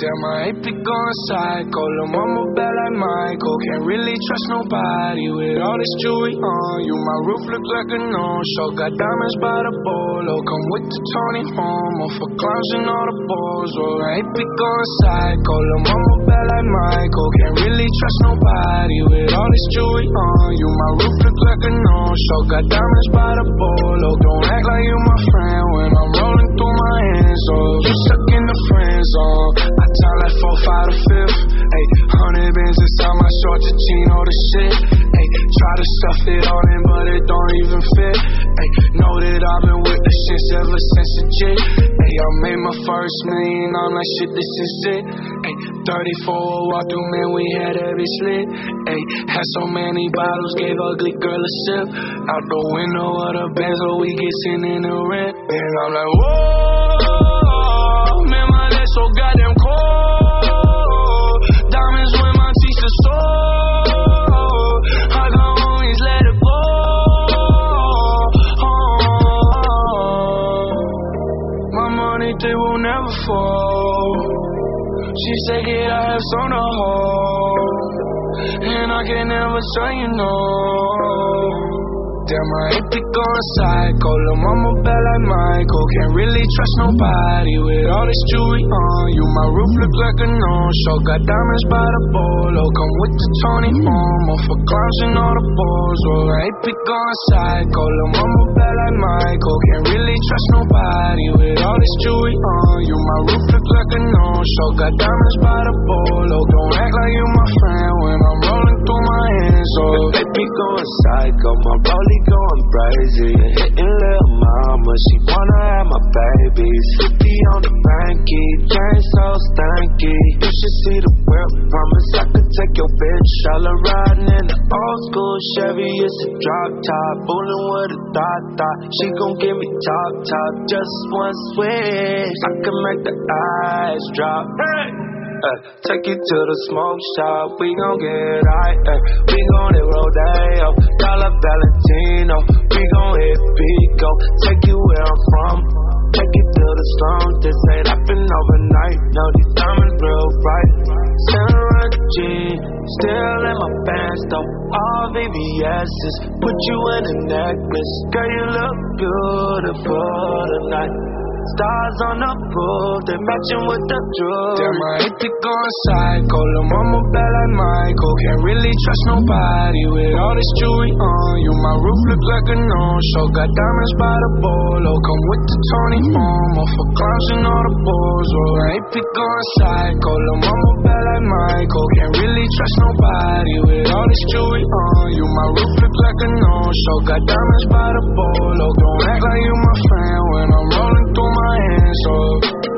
Damn, I hate be going psycho. Lil' mama bad like Michael. Can't really trust nobody with all this jewelry on you. My roof look like a no-show. Got diamonds by the bolo. Come with the Tony Homo for clowns and all the balls. Oh, I hate be going psycho. Lil' mama bad like Michael. Can't really trust nobody with all this jewelry on you. My roof look like a no-show. Got diamonds by the bolo. Don't act like you my friend when I'm rolling through my hands. Oh, you stuck in the friend zone. I time like 4, 5 to 5th. Ayy, 100 bands inside my short to Chino the shit. Ayy, try to stuff it all in, but it don't even fit. Ayy, know that I've been with the shits ever since a jit. Ayy, I made my first million, I'm like shit, this is it. Ayy, 34 walk through, man, we had every slit. Ayy, had so many bottles, gave ugly girl a sip. Out the window of the Benz, so we get sent in the rent. And I'm like, whoa, man, my legs so goddamn cold. Diamonds when my teeth are sore. I can always let it go. My money, they will never fall. She said, get our hips on the hole. And I can never tell you no. Damn, I hate be going psycho. Lil' mama bad like Michael. Can't really trust nobody with all this jewelry on you. My roof look like a no-show. Got diamonds by the bolo. Come with the Tony Momo for clowns and all the balls. Oh, I hate be going psycho. Lil' mama bad like Michael. Can't really trust nobody with all this jewelry on you. My roof look like a no-show. Got diamonds by the bolo. Don't act like you my friend when I'm rolling through my hands. Oh, they be going psycho. My rollie going crazy, hitting lil' mama, she wanna have my babies. 50 on the banky, chain so stanky. You should see the whip, promise I could take your bitch. All her riding in the old school Chevy, it's a drop top, bullin' with a thought. She gon' give me top, just one switch. I can make the eyes drop. Hey! Take you to the smoke shop, we gon' get right. We gon' hit Rodeo, Dollar Valentino. We gon' hit Pico, take you where I'm from. Take you to the slums, this ain't happen overnight. No, these diamonds real bright. Saint Jean, still in my pants though. All VVS's, put you in a necklace. Girl, you look beautiful tonight. Stars on the roof, they matching with the jewelry. Damn, I hate be going psycho. Lil' mama bad like Michael. Can't really trust nobody with all this jewelry on you. My roof look like a no-show. Got diamonds by the bolo. Come with the Tony Momo for clowns and all the balls. Oh, I hate be going psycho. Lil' mama bad like Michael. Can't really trust nobody with all this jewelry on you. My roof look like a no-show. Got diamonds by the bolo. Don't act like you my friend when I'm rolling through my hands. Oh.